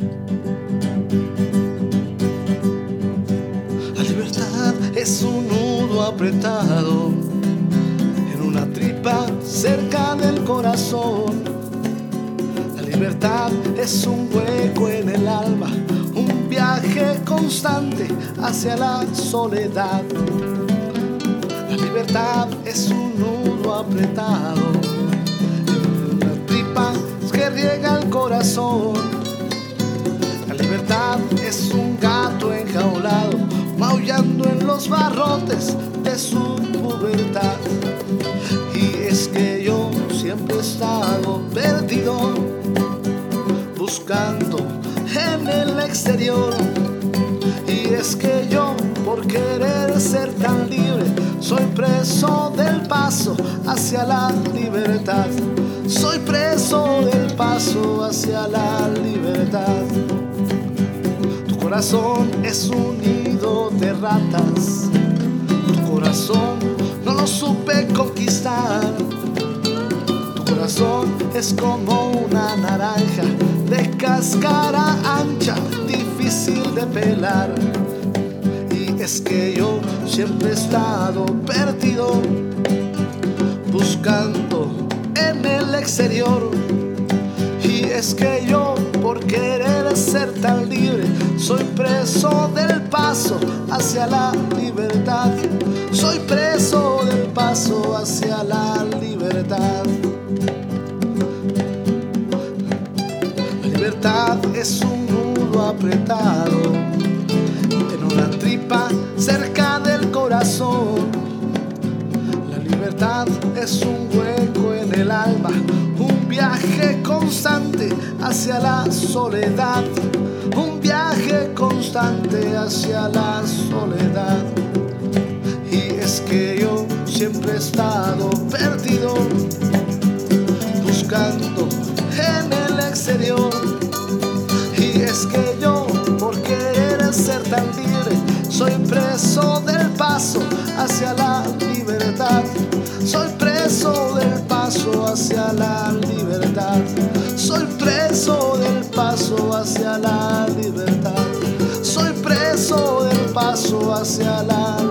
La libertad es un nudo apretado en una tripa cerca del corazón. La libertad es un hueco en el alma, un viaje constante hacia la soledad. La libertad es un nudo apretado en una tripa que riega el corazón. La libertad es un gato enjaulado, maullando en los barrotes de su pubertad. Y es que yo siempre he estado perdido, buscando en el exterior. Y es que yo, por querer ser tan libre, soy preso del paso hacia la libertad. Soy preso del paso hacia la libertad. Tu corazón es un nido de ratas. Tu corazón no lo supe conquistar. Tu corazón es como una naranja de cáscara ancha, difícil de pelar. Y es que yo siempre he estado perdido, buscando en el exterior. Y es que yo, por querer ser tan libre, soy preso del paso hacia la libertad. Soy preso del paso hacia la libertad. La libertad es un nudo apretado en una tripa cerca del corazón. La libertad es un hueco en el alma, un viaje constante hacia la soledad. Un viaje constante hacia la soledad. Y es que yo siempre he estado perdido, buscando en el exterior. Y es que yo, por querer ser tan libre, soy preso del paso hacia la libertad. Soy preso del paso hacia la libertad. Soy preso del paso hacia la libertad. Soy preso del paso hacia la libertad.